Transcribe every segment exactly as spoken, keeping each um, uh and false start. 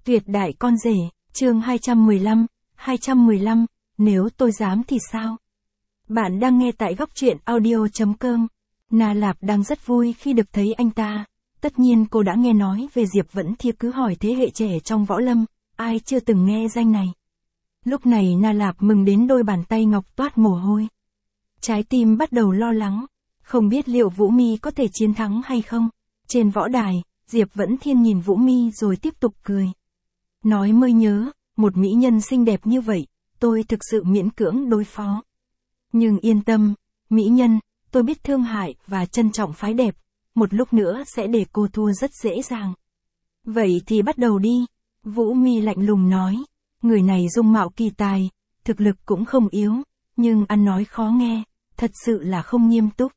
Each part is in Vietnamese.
Tuyệt đại con rể, chương hai trăm mười lăm, hai trăm mười lăm, nếu tôi dám thì sao? Bạn đang nghe tại góc truyện audio chấm com. Na Lạp đang rất vui khi được thấy anh ta. Tất nhiên cô đã nghe nói về Diệp Vẫn Thiên, cứ hỏi thế hệ trẻ trong võ lâm, ai chưa từng nghe danh này. Lúc này Na Lạp mừng đến đôi bàn tay ngọc toát mồ hôi. Trái tim bắt đầu lo lắng, không biết liệu Vũ Mi có thể chiến thắng hay không. Trên võ đài, Diệp Vẫn Thiên nhìn Vũ Mi rồi tiếp tục cười. Nói mới nhớ, một mỹ nhân xinh đẹp như vậy, tôi thực sự miễn cưỡng đối phó. Nhưng yên tâm, mỹ nhân, tôi biết thương hại và trân trọng phái đẹp, một lúc nữa sẽ để cô thua rất dễ dàng. Vậy thì bắt đầu đi, Vũ Mi lạnh lùng nói, người này dung mạo kỳ tài, thực lực cũng không yếu, nhưng ăn nói khó nghe, thật sự là không nghiêm túc.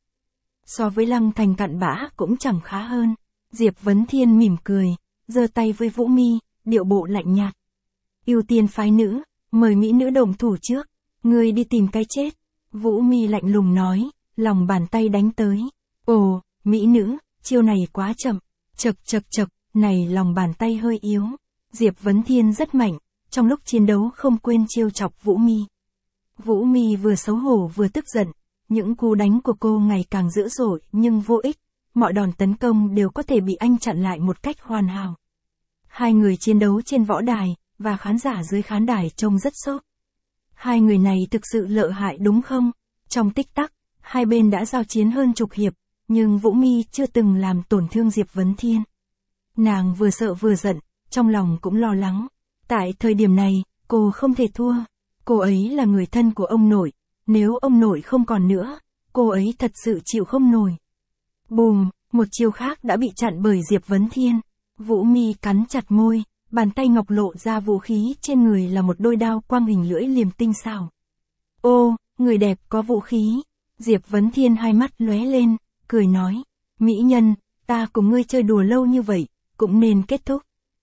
So với Lăng Thành cặn bã cũng chẳng khá hơn. Diệp Vấn Thiên mỉm cười, giơ tay với Vũ Mi, điệu bộ lạnh nhạt. Ưu tiên phái nữ, mời mỹ nữ đồng thủ trước, ngươi đi tìm cái chết. Vũ Mi lạnh lùng nói, lòng bàn tay đánh tới. Ồ, mỹ nữ, chiêu này quá chậm. Chật chật chật, này lòng bàn tay hơi yếu. Diệp Vấn Thiên rất mạnh, trong lúc chiến đấu không quên trêu chọc Vũ Mi. Vũ Mi vừa xấu hổ vừa tức giận, những cú đánh của cô ngày càng dữ dội nhưng vô ích, mọi đòn tấn công đều có thể bị anh chặn lại một cách hoàn hảo. Hai người chiến đấu trên võ đài, và khán giả dưới khán đài trông rất sốc. Hai người này thực sự lợi hại đúng không? Trong tích tắc, hai bên đã giao chiến hơn chục hiệp, nhưng Vũ Mi chưa từng làm tổn thương Diệp Vấn Thiên. Nàng vừa sợ vừa giận, trong lòng cũng lo lắng. Tại thời điểm này, cô không thể thua. Cô ấy là người thân của ông nội, nếu ông nội không còn nữa, cô ấy thật sự chịu không nổi. Bùm, một chiêu khác đã bị chặn bởi Diệp Vấn Thiên. Vũ Mi cắn chặt môi, bàn tay ngọc lộ ra vũ khí trên người là một đôi đao quang hình lưỡi liềm tinh xảo. Ô, người đẹp có vũ khí. Diệp Vấn Thiên hai mắt lóe lên, cười nói, mỹ nhân, ta cùng ngươi chơi đùa lâu như vậy, cũng nên kết thúc.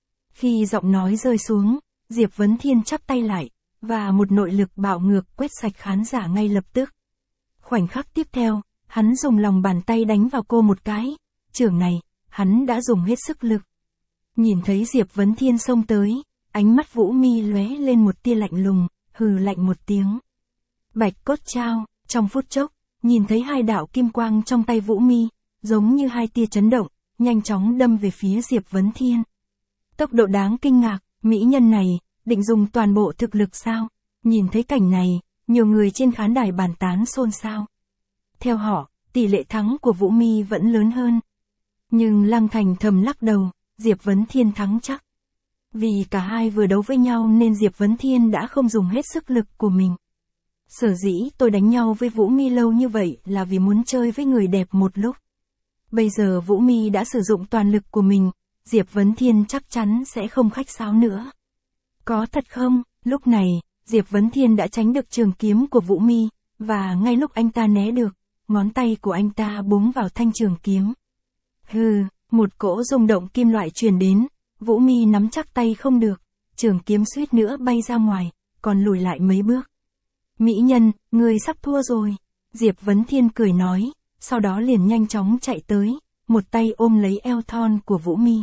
Khi giọng nói rơi xuống, Diệp Vấn Thiên chắp tay lại, và một nội lực bạo ngược quét sạch khán giả ngay lập tức. Khoảnh khắc tiếp theo, hắn dùng lòng bàn tay đánh vào cô một cái, chưởng này, hắn đã dùng hết sức lực. Nhìn thấy Diệp Vấn Thiên xông tới, ánh mắt Vũ Mi lóe lên một tia lạnh lùng, hừ lạnh một tiếng. Bạch cốt trao, trong phút chốc, nhìn thấy hai đạo kim quang trong tay Vũ Mi, giống như hai tia chấn động, nhanh chóng đâm về phía Diệp Vấn Thiên. Tốc độ đáng kinh ngạc, mỹ nhân này, định dùng toàn bộ thực lực sao? Nhìn thấy cảnh này, nhiều người trên khán đài bàn tán xôn xao. Theo họ, tỷ lệ thắng của Vũ Mi vẫn lớn hơn. Nhưng Lăng Thành thầm lắc đầu, Diệp Vấn Thiên thắng chắc. Vì cả hai vừa đấu với nhau nên Diệp Vấn Thiên đã không dùng hết sức lực của mình. Sở dĩ tôi đánh nhau với Vũ Mi lâu như vậy là vì muốn chơi với người đẹp một lúc. Bây giờ Vũ Mi đã sử dụng toàn lực của mình, Diệp Vấn Thiên chắc chắn sẽ không khách sáo nữa. Có thật không? Lúc này, Diệp Vấn Thiên đã tránh được trường kiếm của Vũ Mi, và ngay lúc anh ta né được, ngón tay của anh ta búng vào thanh trường kiếm. Hừ, một cỗ rung động kim loại truyền đến, Vũ Mi nắm chắc tay không được, trường kiếm suýt nữa bay ra ngoài, còn lùi lại mấy bước. Mỹ nhân, ngươi sắp thua rồi. Diệp Vấn Thiên cười nói, sau đó liền nhanh chóng chạy tới, một tay ôm lấy eo thon của Vũ Mi.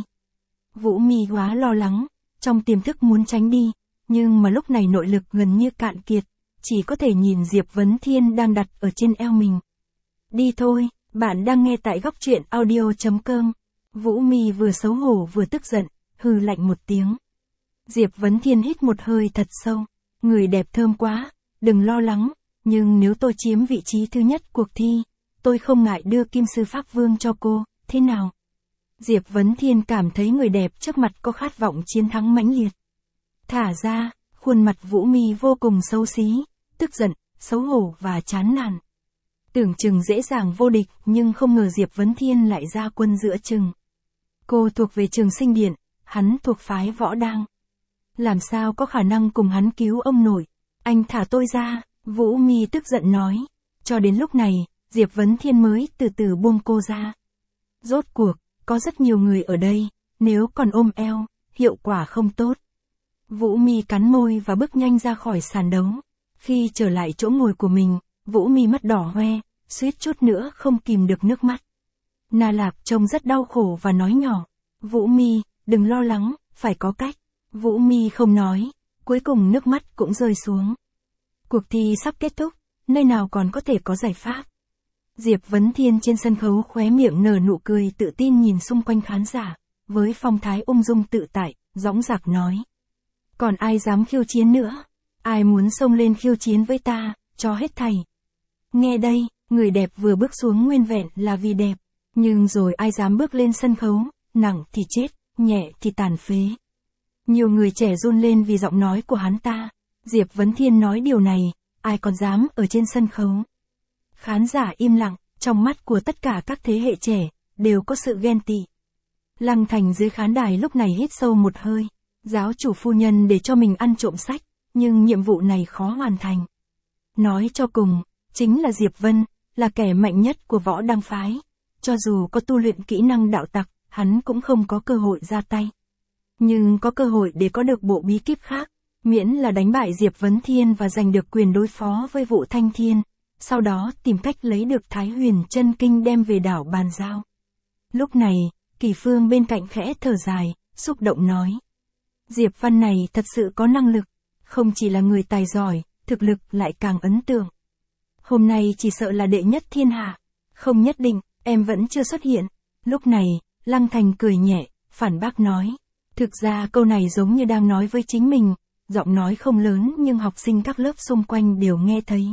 Vũ Mi quá lo lắng, trong tiềm thức muốn tránh đi, nhưng mà lúc này nội lực gần như cạn kiệt, chỉ có thể nhìn Diệp Vấn Thiên đang đặt ở trên eo mình. Đi thôi, bạn đang nghe tại góc truyện audio chấm com. Vũ Mi vừa xấu hổ vừa tức giận, hừ lạnh một tiếng. Diệp Vấn Thiên hít một hơi thật sâu, người đẹp thơm quá, đừng lo lắng, nhưng nếu tôi chiếm vị trí thứ nhất cuộc thi, tôi không ngại đưa Kim Sư Pháp Vương cho cô, thế nào? Diệp Vấn Thiên cảm thấy người đẹp trước mặt có khát vọng chiến thắng mãnh liệt. Thả ra, khuôn mặt Vũ Mi vô cùng xấu xí, tức giận, xấu hổ và chán nản. Tưởng chừng dễ dàng vô địch nhưng không ngờ Diệp Vấn Thiên lại ra quân giữa chừng. Cô thuộc về Trường Sinh Điện, hắn thuộc phái Võ Đang. Làm sao có khả năng cùng hắn cứu ông nội? Anh thả tôi ra, Vũ Mi tức giận nói. Cho đến lúc này, Diệp Vấn Thiên mới từ từ buông cô ra. Rốt cuộc, có rất nhiều người ở đây, nếu còn ôm eo, hiệu quả không tốt. Vũ Mi cắn môi và bước nhanh ra khỏi sàn đấu. Khi trở lại chỗ ngồi của mình, Vũ Mi mắt đỏ hoe, suýt chút nữa không kìm được nước mắt. Na Lạp trông rất đau khổ và nói nhỏ, Vũ Mi, đừng lo lắng, phải có cách. Vũ Mi không nói, cuối cùng nước mắt cũng rơi xuống. Cuộc thi sắp kết thúc, nơi nào còn có thể có giải pháp. Diệp Vấn Thiên trên sân khấu khóe miệng nở nụ cười tự tin nhìn xung quanh khán giả, với phong thái ung dung tự tại, dõng dạc nói. Còn ai dám khiêu chiến nữa? Ai muốn xông lên khiêu chiến với ta, cho hết thầy. Nghe đây, người đẹp vừa bước xuống nguyên vẹn là vì đẹp, nhưng rồi ai dám bước lên sân khấu, nặng thì chết, nhẹ thì tàn phế. Nhiều người trẻ run lên vì giọng nói của hắn ta. Diệp Vấn Thiên nói điều này, ai còn dám ở trên sân khấu. Khán giả im lặng, trong mắt của tất cả các thế hệ trẻ, đều có sự ghen tị. Lăng Thành dưới khán đài lúc này hít sâu một hơi. Giáo chủ phu nhân để cho mình ăn trộm sách, nhưng nhiệm vụ này khó hoàn thành. Nói cho cùng, chính là Diệp Vân, là kẻ mạnh nhất của Võ Đăng phái. Cho dù có tu luyện kỹ năng đạo tặc, hắn cũng không có cơ hội ra tay. Nhưng có cơ hội để có được bộ bí kíp khác, miễn là đánh bại Diệp Vấn Thiên và giành được quyền đối phó với Vũ Thanh Thiên, sau đó tìm cách lấy được Thái Huyền Chân Kinh đem về đảo bàn giao. Lúc này, Kỳ Phương bên cạnh khẽ thở dài, xúc động nói. Diệp Văn này thật sự có năng lực, không chỉ là người tài giỏi, thực lực lại càng ấn tượng. Hôm nay chỉ sợ là đệ nhất thiên hạ, không nhất định, em vẫn chưa xuất hiện. Lúc này, Lăng Thành cười nhẹ, phản bác nói. Thực ra câu này giống như đang nói với chính mình, giọng nói không lớn nhưng học sinh các lớp xung quanh đều nghe thấy.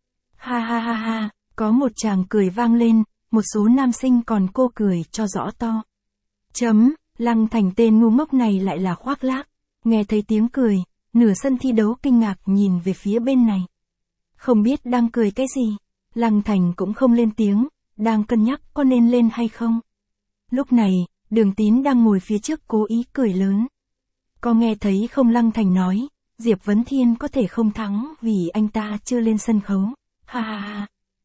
Ha ha ha ha, có một chàng cười vang lên, một số nam sinh còn cô cười cho rõ to. Chấm, Lăng Thành tên ngu ngốc này lại là khoác lác. Nghe thấy tiếng cười, nửa sân thi đấu kinh ngạc nhìn về phía bên này. Không biết đang cười cái gì, Lăng Thành cũng không lên tiếng, đang cân nhắc có nên lên hay không. Lúc này, Đường Tín đang ngồi phía trước cố ý cười lớn. Có nghe thấy không? Lăng Thành nói, Diệp Vấn Thiên có thể không thắng vì anh ta chưa lên sân khấu. Ha ha ha.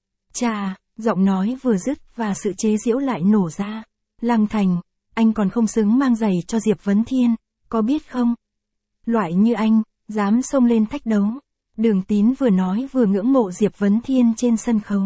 Chà, giọng nói vừa dứt và sự chế giễu lại nổ ra. Lăng Thành, anh còn không xứng mang giày cho Diệp Vấn Thiên, có biết không? Loại như anh, dám xông lên thách đấu. Đường Tín vừa nói vừa ngưỡng mộ Diệp Vấn Thiên trên sân khấu.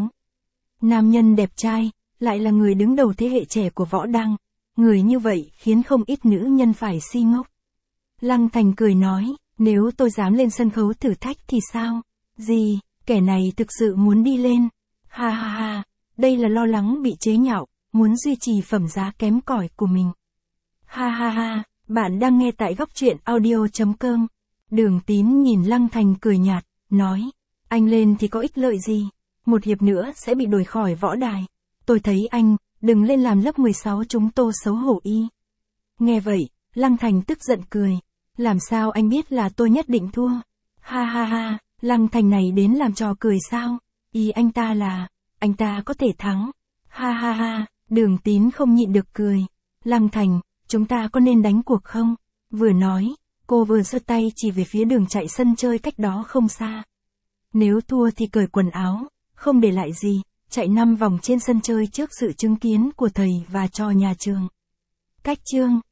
Nam nhân đẹp trai, lại là người đứng đầu thế hệ trẻ của Võ Đăng. Người như vậy khiến không ít nữ nhân phải si ngốc. Lăng Thành cười nói, nếu tôi dám lên sân khấu thử thách thì sao? Gì, kẻ này thực sự muốn đi lên. Ha ha ha, đây là lo lắng bị chế nhạo, muốn duy trì phẩm giá kém cỏi của mình. Ha ha ha, bạn đang nghe tại góc truyện audio chấm com. Đường Tín nhìn Lăng Thành cười nhạt, nói, anh lên thì có ích lợi gì? Một hiệp nữa sẽ bị đuổi khỏi võ đài. Tôi thấy anh, đừng lên làm lớp mười sáu chúng tôi xấu hổ y. Nghe vậy, Lăng Thành tức giận cười. Làm sao anh biết là tôi nhất định thua? Ha ha ha, Lăng Thành này đến làm trò cười sao? Ý anh ta là, anh ta có thể thắng. Ha ha ha, Đường Tín không nhịn được cười. Lăng Thành, chúng ta có nên đánh cuộc không? Vừa nói, cô vừa giơ tay chỉ về phía đường chạy sân chơi cách đó không xa. Nếu thua thì cởi quần áo, không để lại gì, chạy năm vòng trên sân chơi trước sự chứng kiến của thầy và trò nhà trường. Cách chương